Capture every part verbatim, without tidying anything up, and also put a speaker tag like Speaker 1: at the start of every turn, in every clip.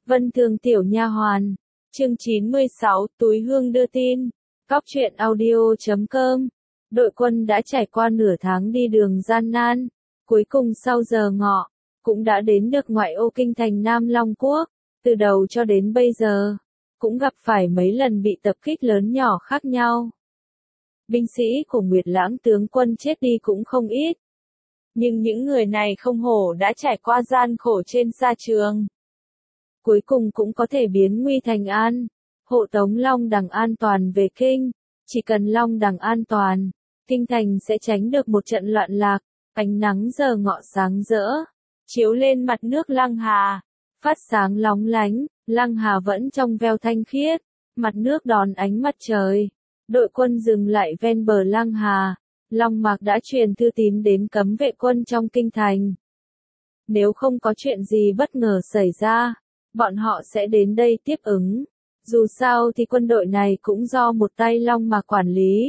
Speaker 1: Vân Thường tiểu nha hoàn. Chương chín mươi sáu, túi hương đưa tin. Cóc truyện audio chấm com. Đội quân đã trải qua nửa tháng đi đường gian nan, cuối cùng sau giờ ngọ, cũng đã đến được ngoại ô kinh thành Nam Long Quốc. Từ đầu cho đến bây giờ, cũng gặp phải mấy lần bị tập kích lớn nhỏ khác nhau. Binh sĩ của Nguyệt Lãng tướng quân chết đi cũng không ít. Nhưng những người này không hổ đã trải qua gian khổ trên sa trường. Cuối cùng cũng có thể biến nguy thành an, hộ tống Long Đằng an toàn về kinh. Chỉ cần Long Đằng an toàn, kinh thành sẽ tránh được một trận loạn lạc. Ánh nắng giờ ngọ sáng rỡ, chiếu lên mặt nước Lăng Hà, phát sáng lóng lánh. Lăng Hà vẫn trong veo thanh khiết, mặt nước đón ánh mặt trời. Đội quân dừng lại ven bờ Lăng Hà. Long Mạc đã truyền thư tín đến cấm vệ quân trong kinh thành. Nếu không có chuyện gì bất ngờ xảy ra, bọn họ sẽ đến đây tiếp ứng. Dù sao thì quân đội này cũng do một tay Long Mạc quản lý.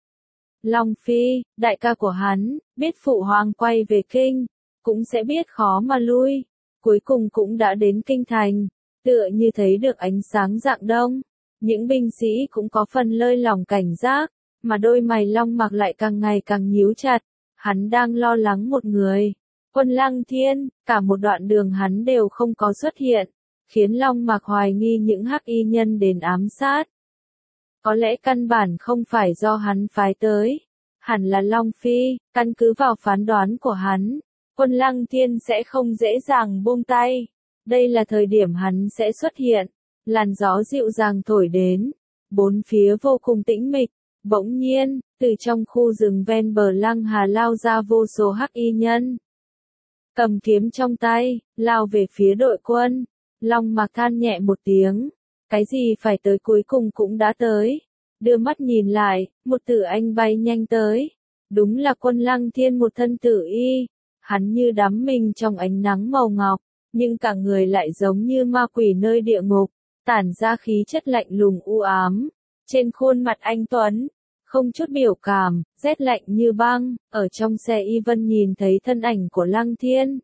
Speaker 1: Long Phi, đại ca của hắn, biết phụ hoàng quay về kinh, cũng sẽ biết khó mà lui. Cuối cùng cũng đã đến kinh thành, tựa như thấy được ánh sáng rạng đông. Những binh sĩ cũng có phần lơi lỏng cảnh giác, mà đôi mày Long Mạc lại càng ngày càng nhíu chặt. Hắn đang lo lắng một người, Quân Lăng Thiên. Cả một đoạn đường hắn đều không có xuất hiện, khiến Long Mạc hoài nghi những hắc y nhân đến ám sát. Có lẽ căn bản không phải do hắn phái tới, hẳn là Long Phi. Căn cứ vào phán đoán của hắn, Quân Lăng Thiên sẽ không dễ dàng buông tay. Đây là thời điểm hắn sẽ xuất hiện. Làn gió dịu dàng thổi đến, bốn phía vô cùng tĩnh mịch. Bỗng nhiên, từ trong khu rừng ven bờ Lăng Hà lao ra vô số hắc y nhân. Cầm kiếm trong tay, lao về phía đội quân. Long Mạc than nhẹ một tiếng. Cái gì phải tới cuối cùng cũng đã tới. Đưa mắt nhìn lại, một tử anh bay nhanh tới. Đúng là Quân Lăng Thiên, một thân tử y. Hắn như đắm mình trong ánh nắng màu ngọc, nhưng cả người lại giống như ma quỷ nơi địa ngục, tản ra khí chất lạnh lùng u ám. Trên khuôn mặt anh tuấn, không chút biểu cảm, rét lạnh như băng. Ở trong xe Y Vân nhìn thấy thân ảnh của Lăng Thiên.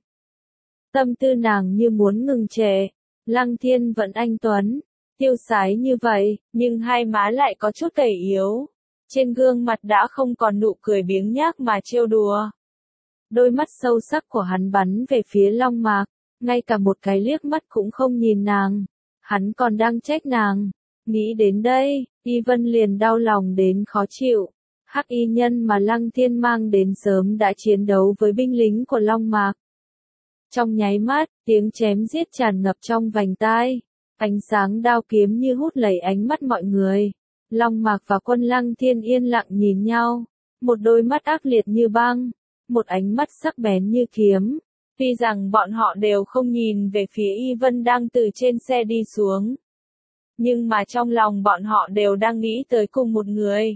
Speaker 1: Tâm tư nàng như muốn ngừng trệ. Lăng Thiên vẫn anh tuấn, tiêu sái như vậy, nhưng hai má lại có chút gầy yếu. Trên gương mặt đã không còn nụ cười biếng nhác mà trêu đùa. Đôi mắt sâu sắc của hắn bắn về phía Long Mạc, ngay cả một cái liếc mắt cũng không nhìn nàng. Hắn còn đang trách nàng. Nghĩ đến đây, Y Vân liền đau lòng đến khó chịu. Hắc y nhân mà Lăng Thiên mang đến sớm đã chiến đấu với binh lính của Long Mạc. Trong nháy mắt, tiếng chém giết tràn ngập trong vành tai. Ánh sáng đao kiếm như hút lấy ánh mắt mọi người. Long Mạc và Quân Lăng Thiên yên lặng nhìn nhau. Một đôi mắt ác liệt như băng, một ánh mắt sắc bén như kiếm. Tuy rằng bọn họ đều không nhìn về phía Y Vân đang từ trên xe đi xuống, nhưng mà trong lòng bọn họ đều đang nghĩ tới cùng một người.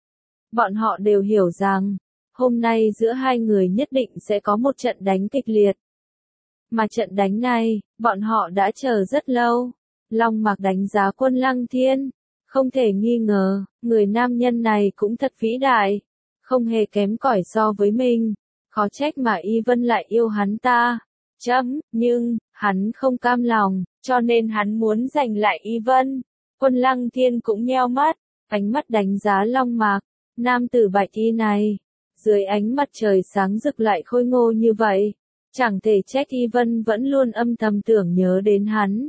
Speaker 1: Bọn họ đều hiểu rằng, hôm nay giữa hai người nhất định sẽ có một trận đánh kịch liệt. Mà trận đánh này, bọn họ đã chờ rất lâu. Long Mạc đánh giá Quân Lăng Thiên. Không thể nghi ngờ, người nam nhân này cũng thật vĩ đại. Không hề kém cỏi so với mình. Khó trách mà Y Vân lại yêu hắn ta. Chấm, nhưng, hắn không cam lòng, cho nên hắn muốn giành lại Y Vân. Quân Lăng Thiên cũng nheo mắt, ánh mắt đánh giá Long Mạc. Nam tử bạch y này, dưới ánh mặt trời sáng rực lại khôi ngô như vậy. Chẳng thể trách Y Vân vẫn luôn âm thầm tưởng nhớ đến hắn.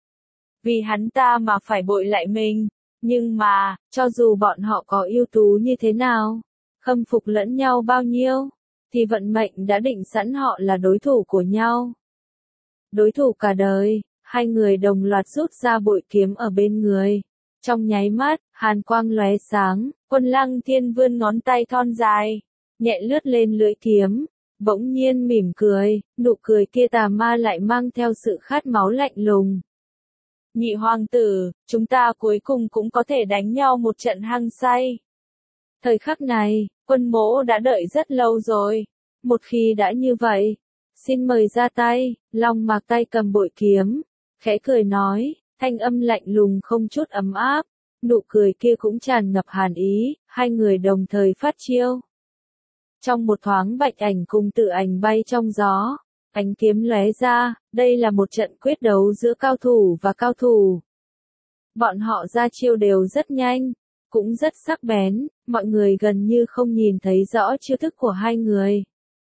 Speaker 1: Vì hắn ta mà phải bội lại mình. Nhưng mà, cho dù bọn họ có ưu tú như thế nào, khâm phục lẫn nhau bao nhiêu, thì vận mệnh đã định sẵn họ là đối thủ của nhau. Đối thủ cả đời. Hai người đồng loạt rút ra bội kiếm ở bên người. Trong nháy mắt, hàn quang lóe sáng. Quân Lăng Thiên vươn ngón tay thon dài, nhẹ lướt lên lưỡi kiếm. Bỗng nhiên mỉm cười, nụ cười kia tà ma lại mang theo sự khát máu lạnh lùng. Nhị hoàng tử, chúng ta cuối cùng cũng có thể đánh nhau một trận hăng say. Thời khắc này, Quân mỗ đã đợi rất lâu rồi. Một khi đã như vậy, xin mời ra tay. Long Mạc tay cầm bội kiếm, khẽ cười nói, thanh âm lạnh lùng không chút ấm áp. Nụ cười kia cũng tràn ngập hàn ý. Hai người đồng thời phát chiêu. Trong một thoáng bạch ảnh cùng tự ảnh bay trong gió. Ánh kiếm lóe ra, đây là một trận quyết đấu giữa cao thủ và cao thủ. Bọn họ ra chiêu đều rất nhanh, cũng rất sắc bén, mọi người gần như không nhìn thấy rõ chiêu thức của hai người.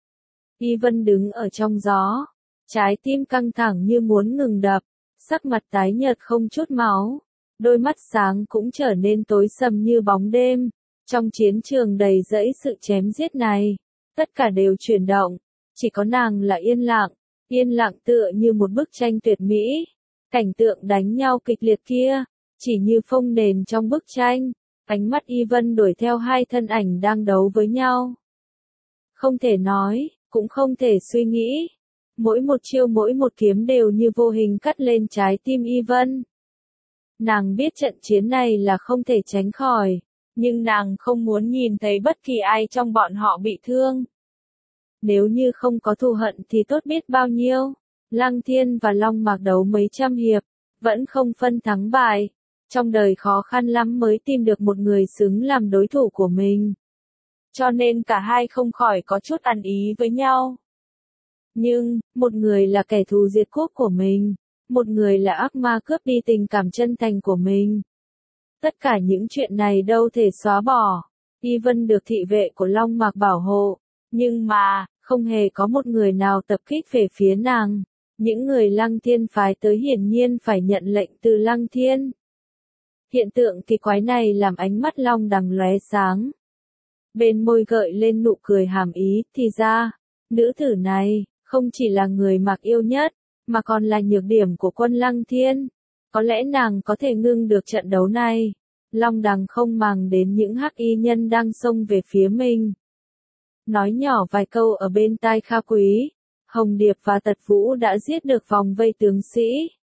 Speaker 1: Y Vân đứng ở trong gió, trái tim căng thẳng như muốn ngừng đập, sắc mặt tái nhợt không chút máu, đôi mắt sáng cũng trở nên tối sầm như bóng đêm. Trong chiến trường đầy rẫy sự chém giết này, tất cả đều chuyển động, chỉ có nàng là yên lặng, yên lặng tựa như một bức tranh tuyệt mỹ. Cảnh tượng đánh nhau kịch liệt kia, chỉ như phông nền trong bức tranh, ánh mắt Y Vân đuổi theo hai thân ảnh đang đấu với nhau. Không thể nói, cũng không thể suy nghĩ. Mỗi một chiêu mỗi một kiếm đều như vô hình cắt lên trái tim Y Vân. Nàng biết trận chiến này là không thể tránh khỏi, nhưng nàng không muốn nhìn thấy bất kỳ ai trong bọn họ bị thương. Nếu như không có thù hận thì tốt biết bao nhiêu. Lăng Thiên và Long Mạc đấu mấy trăm hiệp, vẫn không phân thắng bại. Trong đời khó khăn lắm mới tìm được một người xứng làm đối thủ của mình. Cho nên cả hai không khỏi có chút ăn ý với nhau. Nhưng, một người là kẻ thù diệt quốc của mình, một người là ác ma cướp đi tình cảm chân thành của mình. Tất cả những chuyện này đâu thể xóa bỏ. Y Vân được thị vệ của Long Mạc bảo hộ, nhưng mà, không hề có một người nào tập kích về phía nàng. Những người Lăng Thiên phái tới hiển nhiên phải nhận lệnh từ Lăng Thiên. Hiện tượng kỳ quái này làm ánh mắt Long Đằng lóe sáng. Bên môi gợi lên nụ cười hàm ý, thì ra, nữ tử này, không chỉ là người Mạc yêu nhất, mà còn là nhược điểm của quân Lăng Thiên. Có lẽ nàng có thể ngưng được trận đấu này. Long Đằng không màng đến những hắc y nhân đang xông về phía mình. Nói nhỏ vài câu ở bên tai Kha Quý, Hồng Điệp và Tật Vũ đã giết được vòng vây tướng sĩ.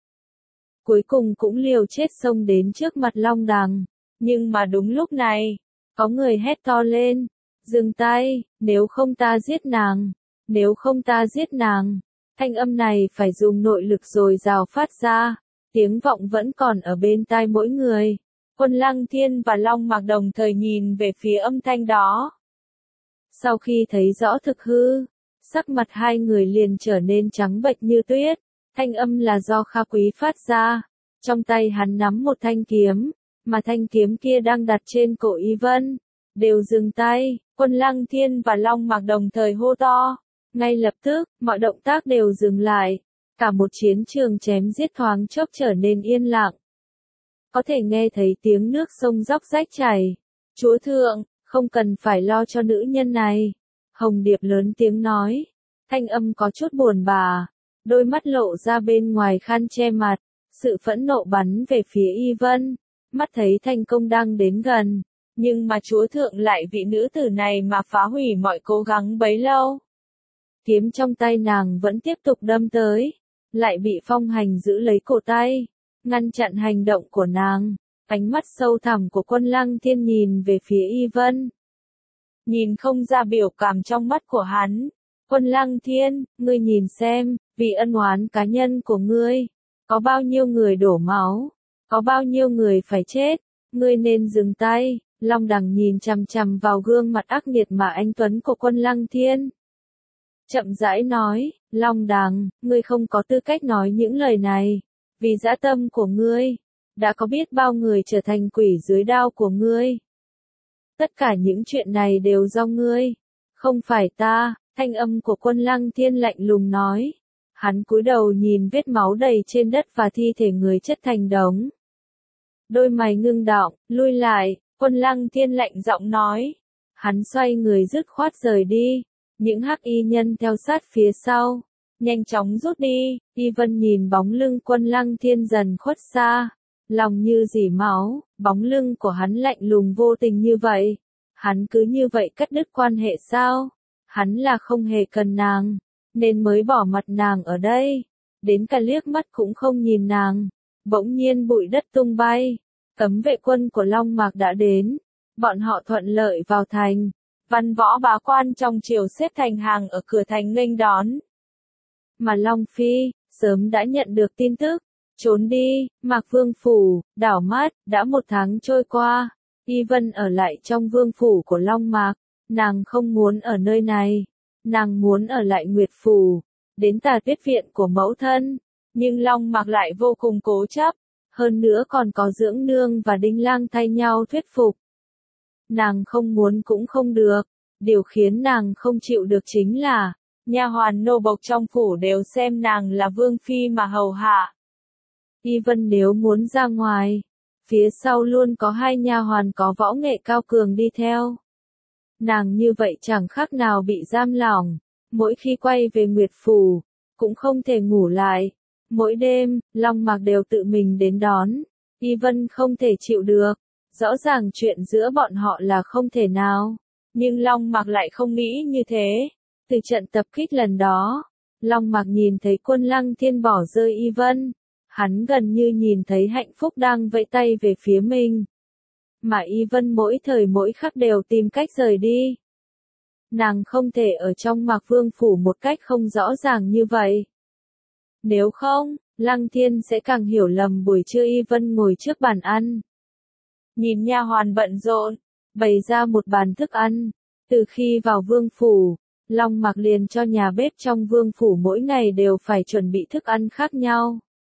Speaker 1: Cuối cùng cũng liều chết xông đến trước mặt Long Đằng. Nhưng mà đúng lúc này, có người hét to lên, dừng tay, nếu không ta giết nàng, nếu không ta giết nàng. Thanh âm này phải dùng nội lực dồi dào phát ra, tiếng vọng vẫn còn ở bên tai mỗi người. Quân Lăng Thiên và Long Mạc đồng thời nhìn về phía âm thanh đó. Sau khi thấy rõ thực hư, sắc mặt hai người liền trở nên trắng bệch như tuyết. Thanh âm là do Kha Quý phát ra. Trong tay hắn nắm một thanh kiếm, mà thanh kiếm kia đang đặt trên cổ Y Vân. Đều dừng tay, quân Lăng Thiên và Long Mạc đồng thời hô to. Ngay lập tức, mọi động tác đều dừng lại. Cả một chiến trường chém giết thoáng chốc trở nên yên lặng. Có thể nghe thấy tiếng nước sông róc rách chảy. Chúa thượng, không cần phải lo cho nữ nhân này. Hồng Điệp lớn tiếng nói. Thanh âm có chút buồn bã. Đôi mắt lộ ra bên ngoài khăn che mặt. Sự phẫn nộ bắn về phía Y Vân. Mắt thấy thành công đang đến gần. Nhưng mà chúa thượng lại vị nữ tử này mà phá hủy mọi cố gắng bấy lâu. Kiếm trong tay nàng vẫn tiếp tục đâm tới. Lại bị Phong Hành giữ lấy cổ tay. Ngăn chặn hành động của nàng. Ánh mắt sâu thẳm của quân Lăng Thiên nhìn về phía Y Vân. Nhìn không ra biểu cảm trong mắt của hắn. Quân Lăng Thiên, ngươi nhìn xem, vì ân oán cá nhân của ngươi. Có bao nhiêu người đổ máu. Có bao nhiêu người phải chết. Ngươi nên dừng tay. Long Đằng nhìn chằm chằm vào gương mặt ác nghiệt mà anh tuấn của quân Lăng Thiên. Chậm rãi nói, Long Đằng, ngươi không có tư cách nói những lời này. Vì dã tâm của ngươi, đã có biết bao người trở thành quỷ dưới đao của ngươi. Tất cả những chuyện này đều do ngươi, không phải ta. Thanh âm của quân Lăng Thiên lạnh lùng nói. Hắn cúi đầu nhìn vết máu đầy trên đất và thi thể người chất thành đống. Đôi mày ngưng đọng, lui lại, quân Lăng Thiên lạnh giọng nói. Hắn xoay người dứt khoát rời đi. Những hắc y nhân theo sát phía sau, nhanh chóng rút đi. Y Vân nhìn bóng lưng quân Lăng Thiên dần khuất xa, lòng như dỉ máu. Bóng lưng của hắn lạnh lùng vô tình như vậy. Hắn cứ như vậy cắt đứt quan hệ sao? Hắn là không hề cần nàng, nên mới bỏ mặt nàng ở đây. Đến cả liếc mắt cũng không nhìn nàng. Bỗng nhiên bụi đất tung bay. Cấm vệ quân của Long Mạc đã đến. Bọn họ thuận lợi vào thành. Văn võ bá quan trong triều xếp thành hàng ở cửa thành nghênh đón. Mà Long Phi, sớm đã nhận được tin tức. Trốn đi, Mạc Vương Phủ, đảo mắt, đã một tháng trôi qua. Y Vân ở lại trong vương phủ của Long Mạc. Nàng không muốn ở nơi này. Nàng muốn ở lại Nguyệt Phủ. đến tà tuyết viện của mẫu thân, nhưng Long Mặc lại vô cùng cố chấp, hơn nữa còn có Dưỡng Nương và Đinh Lang thay nhau thuyết phục. Nàng không muốn cũng không được, điều khiến nàng không chịu được chính là, nha hoàn nô bộc trong phủ đều xem nàng là vương phi mà hầu hạ. Y Vân nếu muốn ra ngoài, phía sau luôn có hai nha hoàn có võ nghệ cao cường đi theo. Nàng như vậy chẳng khác nào bị giam lỏng, mỗi khi quay về Nguyệt Phủ, cũng không thể ngủ lại. Mỗi đêm, Long Mặc đều tự mình đến đón, Y Vân không thể chịu được, rõ ràng chuyện giữa bọn họ là không thể nào, nhưng Long Mặc lại không nghĩ như thế. Từ trận tập kích lần đó, Long Mặc nhìn thấy Quân Lăng Thiên bỏ rơi Y Vân, hắn gần như nhìn thấy hạnh phúc đang vẫy tay về phía mình. Mà Y Vân mỗi thời mỗi khắc đều tìm cách rời đi. Nàng không thể ở trong Mạc Vương Phủ một cách không rõ ràng như vậy. Nếu không, Lăng Thiên sẽ càng hiểu lầm buổi trưa Y Vân ngồi trước bàn ăn. Nhìn nha hoàn bận rộn, bày ra một bàn thức ăn. Từ khi vào Vương Phủ, Long Mặc liền cho nhà bếp trong Vương Phủ mỗi ngày đều phải chuẩn bị thức ăn khác nhau.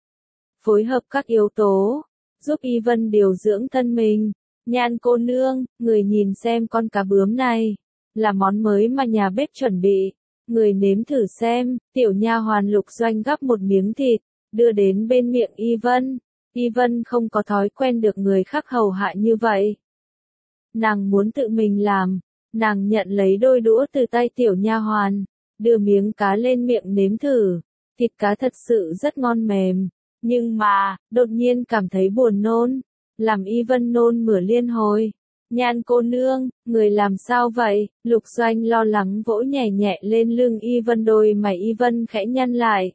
Speaker 1: Phối hợp các yếu tố, giúp Y Vân điều dưỡng thân mình. Nhan cô nương, người nhìn xem con cá bướm này, là món mới mà nhà bếp chuẩn bị. Người nếm thử xem. Tiểu nha hoàn Lục Doanh gắp một miếng thịt, đưa đến bên miệng Y Vân. Y Vân không có thói quen được người khác hầu hạ như vậy. Nàng muốn tự mình làm, nàng nhận lấy đôi đũa từ tay tiểu nha hoàn, đưa miếng cá lên miệng nếm thử. Thịt cá thật sự rất ngon mềm, nhưng mà, đột nhiên cảm thấy buồn nôn, làm Y Vân nôn mửa liên hồi. Nhan cô nương, người làm sao vậy? Lục Doanh lo lắng vỗ nhẹ nhẹ lên lưng Y Vân, đôi mày Y Vân khẽ nhăn lại.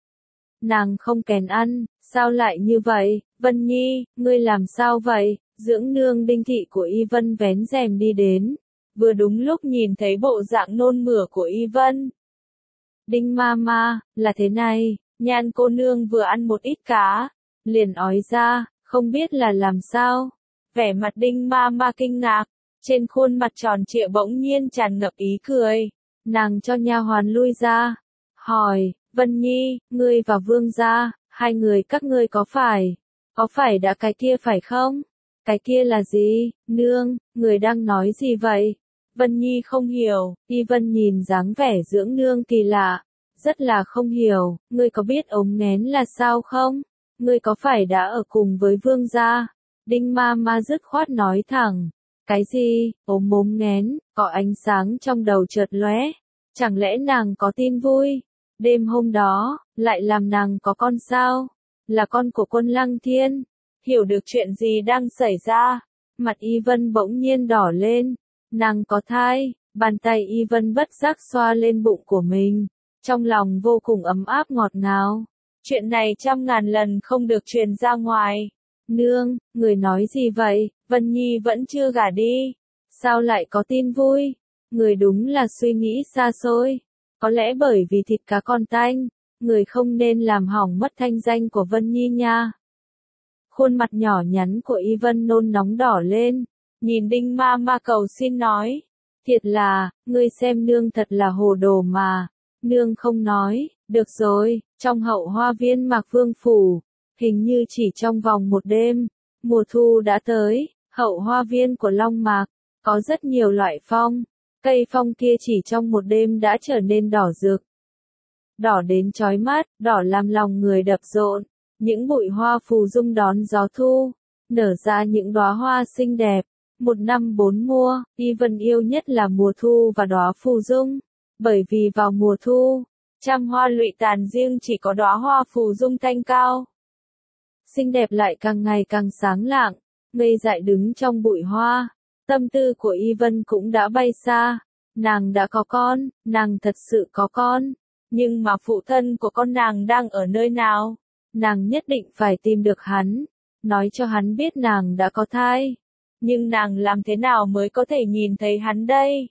Speaker 1: Nàng không kèn ăn, sao lại như vậy? Vân Nhi, ngươi làm sao vậy? Dưỡng Nương Đinh thị của Y Vân vén rèm đi đến, vừa đúng lúc nhìn thấy bộ dạng nôn mửa của Y Vân. Đinh Mama, là thế này, Nhan cô nương vừa ăn một ít cá, liền ói ra, không biết là làm sao. Vẻ mặt Đinh Mama kinh ngạc, trên khuôn mặt tròn trịa bỗng nhiên tràn ngập ý cười. Nàng cho nha hoàn lui ra, hỏi, Vân Nhi, ngươi và Vương gia, hai người các ngươi có phải, có phải đã cái kia phải không? Cái kia là gì? Nương, người đang nói gì vậy? Vân Nhi không hiểu. Y Vân nhìn dáng vẻ Dưỡng Nương kỳ lạ, rất là không hiểu. Ngươi có biết ống nghén là sao không? Ngươi có phải đã ở cùng với Vương gia? Đinh Mama dứt khoát nói thẳng. Cái gì? Ống ống nghén? Có ánh sáng trong đầu chợt lóe. Chẳng lẽ nàng có tin vui? Đêm hôm đó, lại làm nàng có con sao? Là con của Quân Lăng Thiên. Hiểu được chuyện gì đang xảy ra, mặt Y Vân bỗng nhiên đỏ lên. Nàng có thai. Bàn tay Y Vân bất giác xoa lên bụng của mình, trong lòng vô cùng ấm áp ngọt ngào. Chuyện này trăm ngàn lần không được truyền ra ngoài. Nương, người nói gì vậy? Vân Nhi vẫn chưa gả đi, sao lại có tin vui? Người đúng là suy nghĩ xa xôi. Có lẽ bởi vì thịt cá còn tanh, người không nên làm hỏng mất thanh danh của Vân Nhi nha. Khuôn mặt nhỏ nhắn của Y Vân nôn nóng đỏ lên, nhìn Đinh Mama cầu xin nói. Thiệt là, ngươi xem nương thật là hồ đồ mà. Nương không nói, được rồi, trong hậu hoa viên Mạc Vương Phủ, hình như chỉ trong vòng một đêm, mùa thu đã tới. Hậu hoa viên của Long Mạc, có rất nhiều loại phong, cây phong kia chỉ trong một đêm đã trở nên đỏ rực. Đỏ đến chói mắt, đỏ làm lòng người đập rộn. Những bụi hoa phù dung đón gió thu, nở ra những đóa hoa xinh đẹp. Một năm bốn mùa, Y Vân yêu nhất là mùa thu và đóa phù dung. Bởi vì vào mùa thu, trăm hoa lụy tàn riêng chỉ có đóa hoa phù dung thanh cao. Xinh đẹp lại càng ngày càng sáng lạng, ngây dại đứng trong bụi hoa. Tâm tư của Y Vân cũng đã bay xa. Nàng đã có con, nàng thật sự có con. Nhưng mà phụ thân của con nàng đang ở nơi nào? Nàng nhất định phải tìm được hắn, nói cho hắn biết nàng đã có thai. Nhưng nàng làm thế nào mới có thể nhìn thấy hắn đây?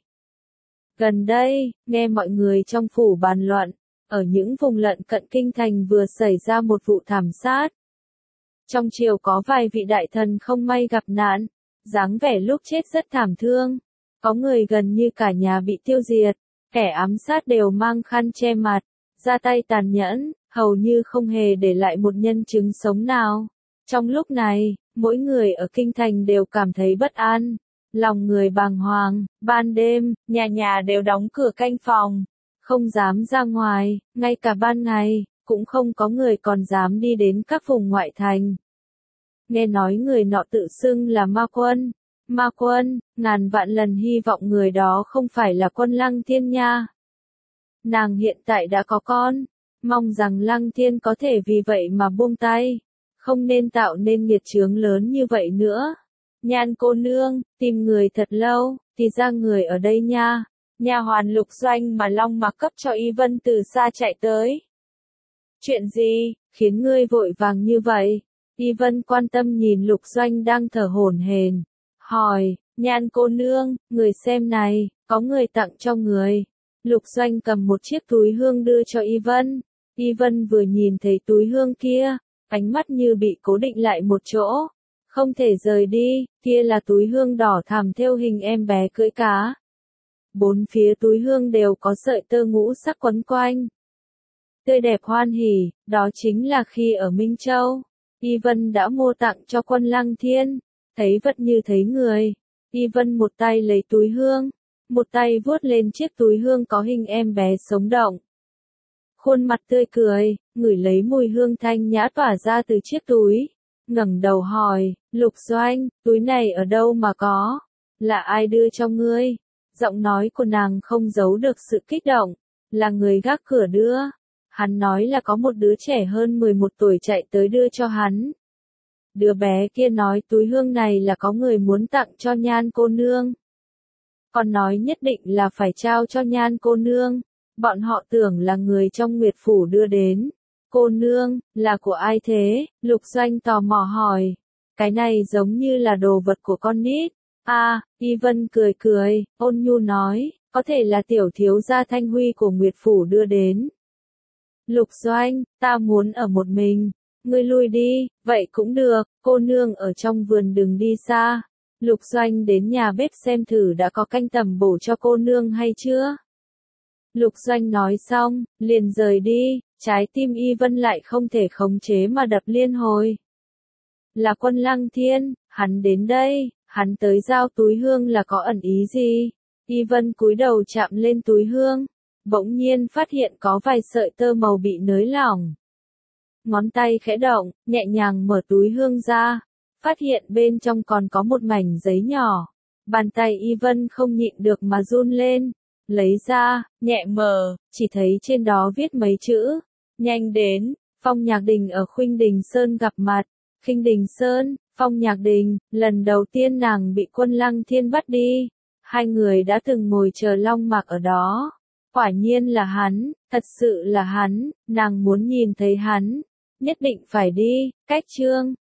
Speaker 1: Gần đây, nghe mọi người trong phủ bàn luận, ở những vùng lân cận kinh thành vừa xảy ra một vụ thảm sát. Trong triều có vài vị đại thần không may gặp nạn, dáng vẻ lúc chết rất thảm thương. Có người gần như cả nhà bị tiêu diệt, kẻ ám sát đều mang khăn che mặt, ra tay tàn nhẫn, hầu như không hề để lại một nhân chứng sống nào. Trong lúc này, mỗi người ở kinh thành đều cảm thấy bất an, lòng người bàng hoàng, ban đêm, nhà nhà đều đóng cửa canh phòng, không dám ra ngoài, ngay cả ban ngày, cũng không có người còn dám đi đến các vùng ngoại thành. Nghe nói người nọ tự xưng là ma quân. Ma quân, ngàn vạn lần hy vọng người đó không phải là quân Lăng Thiên nha. Nàng hiện tại đã có con, mong rằng Lăng Thiên có thể vì vậy mà buông tay, không nên tạo nên nghiệt chướng lớn như vậy nữa. Nhan cô nương, tìm người thật lâu, thì ra người ở đây nha. Nha hoàn Lục Doanh mà Long Mạc cấp cho Y Vân từ xa chạy tới. Chuyện gì, khiến ngươi vội vàng như vậy? Y Vân quan tâm nhìn Lục Doanh đang thở hổn hển, hỏi, Nhan cô nương, người xem này, có người tặng cho người. Lục Doanh cầm một chiếc túi hương đưa cho Y Vân. Y Vân vừa nhìn thấy túi hương kia, ánh mắt như bị cố định lại một chỗ, không thể rời đi. Kia là túi hương đỏ thắm thêu hình em bé cưỡi cá. Bốn phía túi hương đều có sợi tơ ngũ sắc quấn quanh, tươi đẹp hoan hỉ. Đó chính là khi ở Minh Châu, Y Vân đã mua tặng cho quân Lăng Thiên. Thấy vật như thấy người, Y Vân một tay lấy túi hương, một tay vuốt lên chiếc túi hương có hình em bé sống động. Khuôn mặt tươi cười, ngửi lấy mùi hương thanh nhã tỏa ra từ chiếc túi, ngẩng đầu hỏi, Lục Doanh, túi này ở đâu mà có? Là ai đưa cho ngươi? Giọng nói của nàng không giấu được sự kích động, là người gác cửa đưa. Hắn nói là có một đứa trẻ hơn mười một tuổi chạy tới đưa cho hắn. Đứa bé kia nói túi hương này là có người muốn tặng cho Nhan cô nương. Còn nói nhất định là phải trao cho Nhan cô nương. Bọn họ tưởng là người trong Nguyệt Phủ đưa đến. Cô nương, là của ai thế? Lục Doanh tò mò hỏi. Cái này giống như là đồ vật của con nít. À, Y Vân cười cười, ôn nhu nói, có thể là tiểu thiếu gia Thanh Huy của Nguyệt Phủ đưa đến. Lục Doanh, ta muốn ở một mình. Ngươi lui đi, vậy cũng được, cô nương ở trong vườn đừng đi xa. Lục Doanh đến nhà bếp xem thử đã có canh tằm bổ cho cô nương hay chưa. Lục Doanh nói xong, liền rời đi, trái tim Y Vân lại không thể khống chế mà đập liên hồi. Là quân Lăng Thiên, hắn đến đây, hắn tới giao túi hương là có ẩn ý gì? Y Vân cúi đầu chạm lên túi hương, bỗng nhiên phát hiện có vài sợi tơ màu bị nới lỏng. Ngón tay khẽ động, nhẹ nhàng mở túi hương ra, phát hiện bên trong còn có một mảnh giấy nhỏ. Bàn tay Y Vân không nhịn được mà run lên, lấy ra, nhẹ mở, chỉ thấy trên đó viết mấy chữ, nhanh đến, Phong Nhạc Đình ở Khuynh Đình Sơn gặp mặt. Khuynh Đình Sơn, Phong Nhạc Đình, lần đầu tiên nàng bị quân Lăng Thiên bắt đi, hai người đã từng ngồi chờ Long Mạc ở đó. Quả nhiên là hắn, thật sự là hắn, nàng muốn nhìn thấy hắn, nhất định phải đi. Cách chương